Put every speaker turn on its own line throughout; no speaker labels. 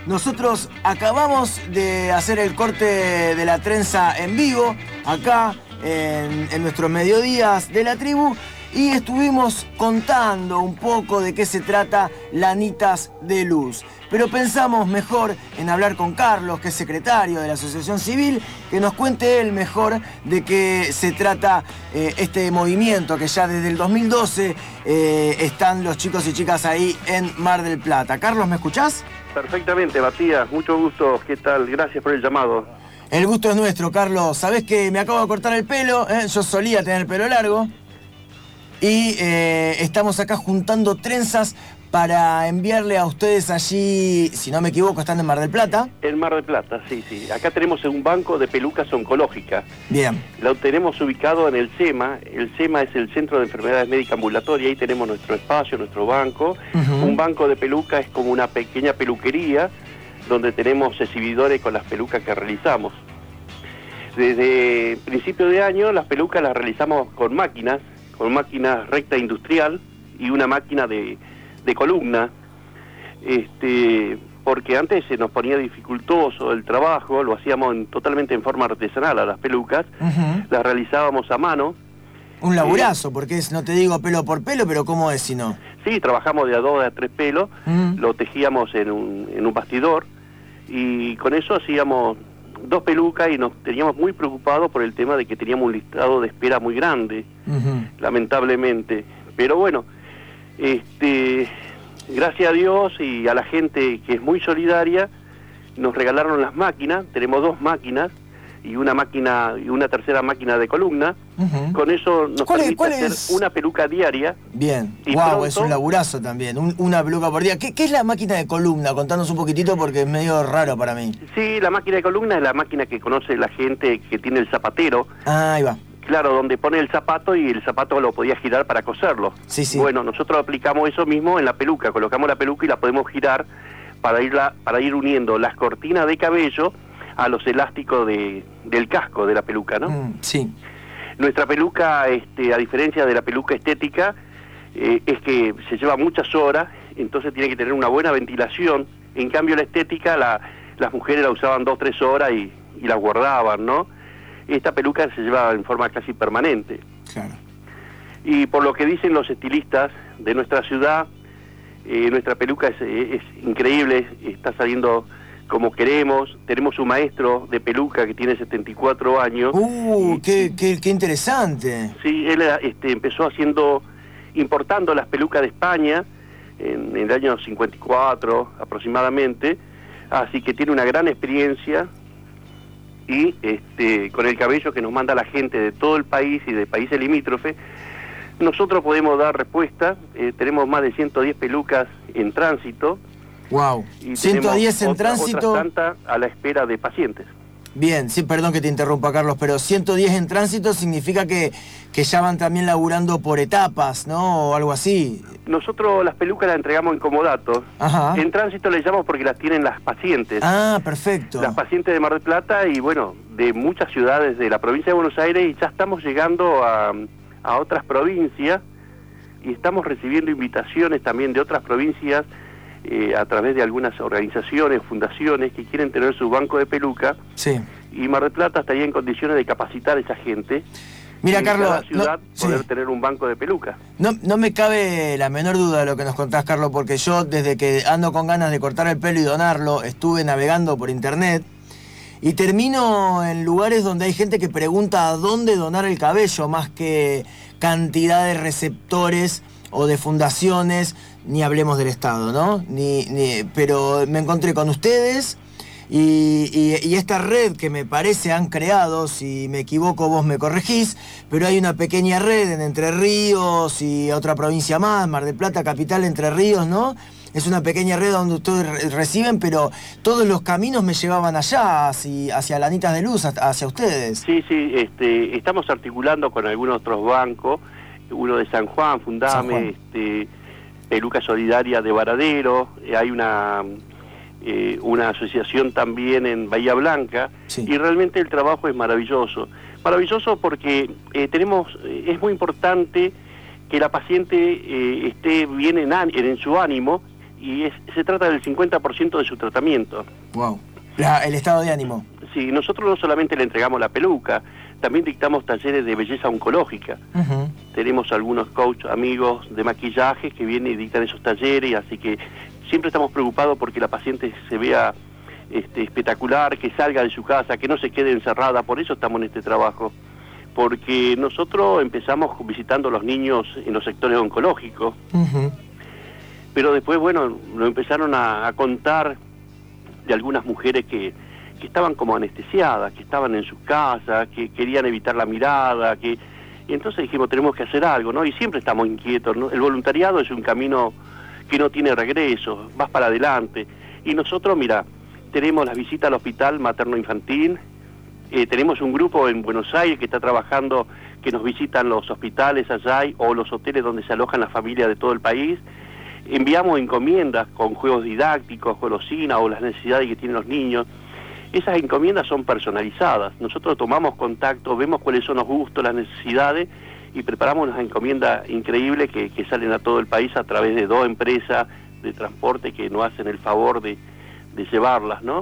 Nosotros acabamos de hacer el corte de la trenza en vivo, acá en nuestros mediodías de la tribu, y estuvimos contando un poco de qué se trata Lanitas de Luz. Pero pensamos mejor en hablar con Carlos, que es secretario de la Asociación Civil, que nos cuente él mejor de qué se trata este movimiento, que ya desde el 2012 están los chicos y chicas ahí en Mar del Plata. Carlos, ¿me escuchás?
Perfectamente, Matías, mucho gusto. ¿Qué tal? Gracias por el llamado.
El gusto es nuestro, Carlos. Sabés que me acabo de cortar el pelo, yo solía tener el pelo largo, y estamos acá juntando trenzas para enviarle a ustedes allí, si no me equivoco, están en Mar del Plata.
En Mar del Plata, sí, sí. Acá tenemos un banco de pelucas oncológicas.
Bien.
Lo tenemos ubicado en el SEMA. El SEMA es el Centro de Enfermedades Médicas Ambulatorias. Ahí tenemos nuestro espacio, nuestro banco. Un banco de pelucas es como una pequeña peluquería donde tenemos exhibidores con las pelucas que realizamos. Desde principio de año las pelucas las realizamos con máquinas recta industrial y una máquina de columna, porque antes se nos ponía dificultoso el trabajo, lo hacíamos totalmente en forma artesanal a las pelucas, las realizábamos a mano.
Un laburazo, porque no te digo pelo por pelo, pero ¿cómo es si no?
Sí, trabajamos de a 2 a 3 pelos, lo tejíamos en un bastidor, y con eso hacíamos 2 pelucas y nos teníamos muy preocupados por el tema de que teníamos un listado de espera muy grande, lamentablemente. Pero bueno, gracias a Dios y a la gente que es muy solidaria, nos regalaron las máquinas. Tenemos 2 máquinas y una tercera máquina de columna. Con eso nos permite hacer una peluca diaria.
Bien, wow, es un laburazo también, una peluca por día. ¿Qué es la máquina de columna? Contanos un poquitito porque es medio raro para mí.
Sí, la máquina de columna es la máquina que conoce la gente que tiene el zapatero.
Ah, ahí va.
Claro, donde pone el zapato y el zapato lo podía girar para coserlo.
Sí, sí.
Bueno, nosotros aplicamos eso mismo en la peluca, colocamos la peluca y la podemos girar para ir uniendo las cortinas de cabello a los elásticos del casco de la peluca, ¿no?
Sí.
Nuestra peluca, a diferencia de la peluca estética, es que se lleva muchas horas, entonces tiene que tener una buena ventilación. En cambio la estética, las mujeres la usaban 2 o 3 horas y la guardaban, ¿no? Esta peluca se lleva en forma casi permanente.
Claro.
Y por lo que dicen los estilistas de nuestra ciudad, nuestra peluca es increíble, está saliendo como queremos. Tenemos un maestro de peluca que tiene 74 años.
¡Qué interesante!
Sí, él empezó importando las pelucas de España en el año 54 aproximadamente, así que tiene una gran experiencia. Y con el cabello que nos manda la gente de todo el país y de países limítrofes, nosotros podemos dar respuesta. Tenemos más de 110 pelucas en tránsito.
Wow, 110 en tránsito.
Otras tantas a la espera de pacientes.
Bien, sí, perdón que te interrumpa, Carlos, pero 110 en tránsito significa que ya van también laburando por etapas, ¿no? O algo así.
Nosotros las pelucas las entregamos en comodato.
Ajá.
En tránsito les llamamos porque las tienen las pacientes.
Ah, perfecto.
Las pacientes de Mar del Plata y, bueno, de muchas ciudades de la provincia de Buenos Aires, y ya estamos llegando a otras provincias y estamos recibiendo invitaciones también de otras provincias a través de algunas organizaciones, fundaciones que quieren tener su banco de peluca.
Sí.
Y Mar del Plata estaría en condiciones de capacitar a esa gente.
Mira,
en
Carlos,
cada ciudad poder tener un banco de peluca.
No me cabe la menor duda de lo que nos contás, Carlos, porque yo desde que ando con ganas de cortar el pelo y donarlo, estuve navegando por internet y termino en lugares donde hay gente que pregunta a dónde donar el cabello, más que cantidad de receptores o de fundaciones, ni hablemos del Estado, ¿no? Pero me encontré con ustedes y esta red que me parece han creado, si me equivoco vos me corregís, pero hay una pequeña red en Entre Ríos y otra provincia más, Mar del Plata, capital, Entre Ríos, ¿no? Es una pequeña red donde ustedes reciben, pero todos los caminos me llevaban allá, hacia Lanitas de Luz, hacia ustedes.
Sí, estamos articulando con algunos otros bancos, uno de San Juan, Fundame, Peluca Solidaria de Varadero, hay una asociación también en Bahía Blanca, y realmente el trabajo es maravilloso. Maravilloso porque es muy importante que la paciente esté bien en su ánimo, y se trata del 50% de su tratamiento.
Wow. El estado de ánimo.
Sí, nosotros no solamente le entregamos la peluca, también dictamos talleres de belleza oncológica. Tenemos algunos coach amigos de maquillaje que vienen y dictan esos talleres, así que siempre estamos preocupados porque la paciente se vea espectacular, que salga de su casa, que no se quede encerrada. Por eso estamos en este trabajo, porque nosotros empezamos visitando a los niños en los sectores oncológicos, pero después, bueno, nos empezaron a contar de algunas mujeres que estaban como anestesiadas, que estaban en sus casas, que querían evitar la mirada, y entonces dijimos, tenemos que hacer algo, ¿no? Y siempre estamos inquietos, ¿no? El voluntariado es un camino que no tiene regreso, vas para adelante. Y nosotros, mira, tenemos las visitas al hospital materno-infantil, tenemos un grupo en Buenos Aires que está trabajando, que nos visitan los hospitales allá o los hoteles donde se alojan las familias de todo el país. Enviamos encomiendas con juegos didácticos, golosinas o las necesidades que tienen los niños. Esas encomiendas son personalizadas. Nosotros tomamos contacto, vemos cuáles son los gustos, las necesidades y preparamos unas encomiendas increíbles que salen a todo el país a través de 2 empresas de transporte que nos hacen el favor de llevarlas, ¿no?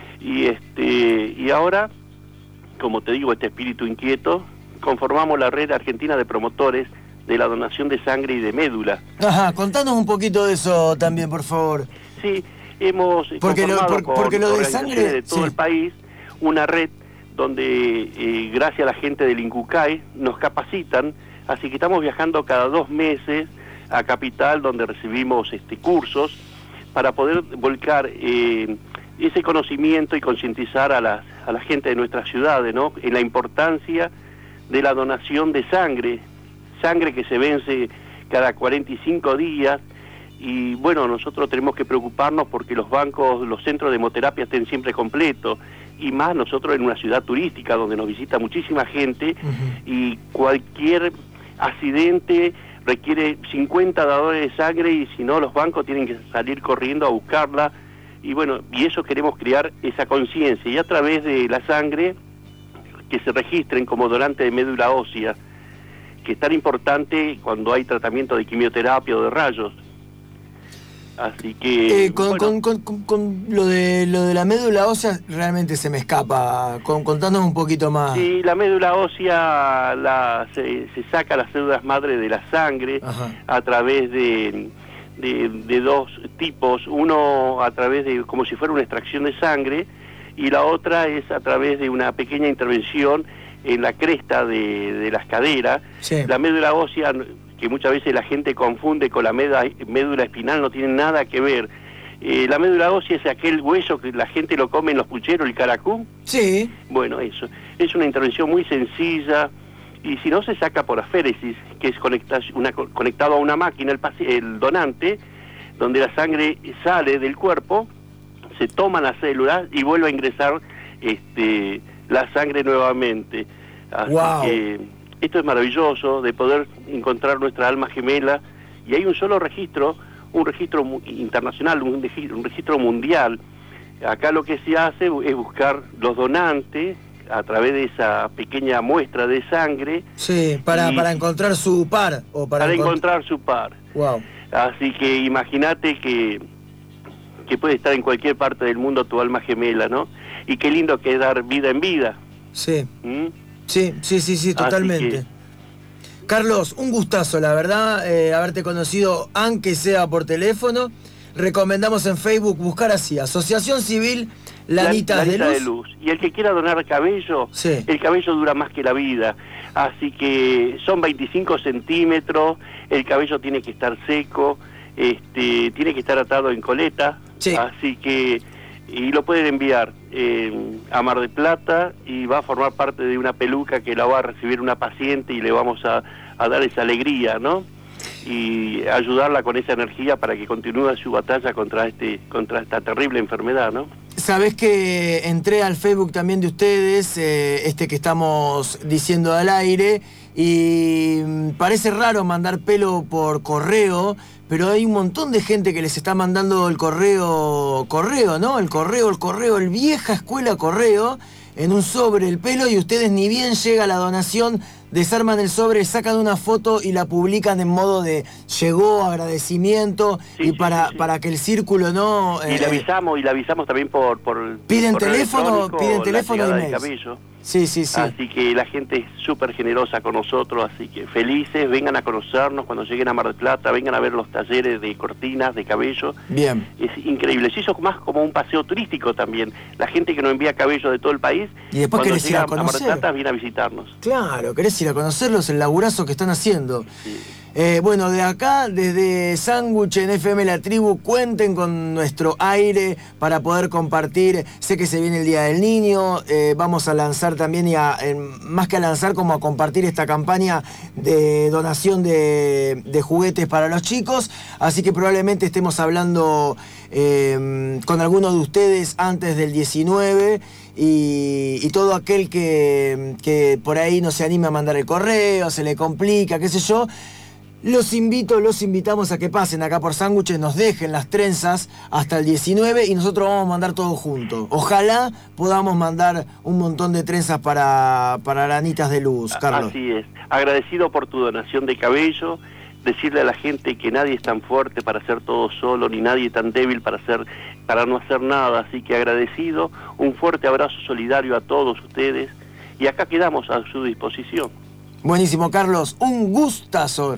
Y ahora, como te digo, este espíritu inquieto, conformamos la red argentina de promotores de la donación de sangre y de médula.
Ajá, contanos un poquito de eso también, por favor.
Sí, hemos conformado
porque lo de sangre
de todo el país una red donde gracias a la gente del INCUCAI nos capacitan, así que estamos viajando cada 2 meses a Capital, donde recibimos cursos para poder volcar ese conocimiento y concientizar a la gente de nuestras ciudades, ¿no?, en la importancia de la donación de sangre que se vence cada 45 días, y bueno, nosotros tenemos que preocuparnos porque los bancos, los centros de hemoterapia estén siempre completos, y más nosotros en una ciudad turística donde nos visita muchísima gente, y cualquier accidente requiere 50 dadores de sangre, y si no, los bancos tienen que salir corriendo a buscarla, y bueno, y eso queremos crear esa conciencia, y a través de la sangre que se registren como donante de médula ósea, que es tan importante cuando hay tratamiento de quimioterapia o de rayos. Así que
con lo de la médula ósea realmente se me escapa. Contanos un poquito más.
Sí, la médula ósea se saca las células madre de la sangre. Ajá. A través de 2 tipos, uno a través de como si fuera una extracción de sangre, y la otra es a través de una pequeña intervención en la cresta de las caderas. Sí. La médula ósea, que muchas veces la gente confunde con la médula espinal, no tiene nada que ver. La médula ósea es aquel hueso que la gente lo come en los pucheros, el caracú. Sí. Bueno, eso. Es una intervención muy sencilla, y si no, se saca por aféresis, que es conectado a una máquina, el donante, donde la sangre sale del cuerpo, se toman las células y vuelve a ingresar la sangre nuevamente. Así que esto es maravilloso, de poder encontrar nuestra alma gemela, y hay un solo registro, un registro internacional, un registro mundial. Acá lo que se hace es buscar los donantes a través de esa pequeña muestra de sangre. Sí, para encontrar su par. Para encontrar su par. Wow. Así que imagínate que puede estar en cualquier parte del mundo tu alma gemela, ¿no? Y qué lindo que es dar vida en vida. Sí. Sí, totalmente. Carlos, un gustazo, la verdad, haberte conocido, aunque sea por teléfono. Recomendamos en Facebook buscar así, Asociación Civil Lanitas de Luz. Y el que quiera donar cabello, el cabello dura más que la vida. Así que son 25 centímetros, el cabello tiene que estar seco, tiene que estar atado en coleta. Así que, y lo pueden enviar a Mar del Plata, y va a formar parte de una peluca que la va a recibir una paciente, y le vamos a dar esa alegría, ¿no? Y ayudarla con esa energía para que continúe su batalla contra esta terrible enfermedad, ¿no? Sabés que entré al Facebook también de ustedes, que estamos diciendo al aire,
Y parece raro mandar pelo por correo, pero hay un montón de gente que les está mandando el correo, ¿no? El correo, el vieja escuela correo, en un sobre el pelo, y ustedes ni bien llega la donación, desarman el sobre, sacan una foto y la publican en modo de llegó, agradecimiento,
sí,
para que el círculo no...
Y le avisamos también por
piden teléfono y mail. Sí.
Así que la gente es súper generosa con nosotros, así que felices, vengan a conocernos cuando lleguen a Mar del Plata, vengan a ver los talleres de cortinas, de cabello.
Bien.
Es increíble, se hizo más como un paseo turístico también. La gente que nos envía cabello de todo el país,
y después
cuando
querés ir a conocer.
Mar del Plata, viene a visitarnos.
Claro, querés ir a conocerlos, el laburazo que están haciendo.
Sí.
Bueno, de acá, desde Sándwich en FM La Tribu, cuenten con nuestro aire para poder compartir. Sé que se viene el Día del Niño, vamos a lanzar también, más que a lanzar, como a compartir esta campaña de donación de juguetes para los chicos. Así que probablemente estemos hablando con alguno de ustedes antes del 19, y todo aquel que por ahí no se anime a mandar el correo, se le complica, qué sé yo. Los invitamos a que pasen acá por Sándwiches, nos dejen las trenzas hasta el 19 y nosotros vamos a mandar todo junto. Ojalá podamos mandar un montón de trenzas para Aranitas de Luz, Carlos.
Así es. Agradecido por tu donación de cabello, decirle a la gente que nadie es tan fuerte para hacer todo solo, ni nadie tan débil para no hacer nada. Así que agradecido, un fuerte abrazo solidario a todos ustedes y acá quedamos a su disposición.
Buenísimo, Carlos, un gustazo.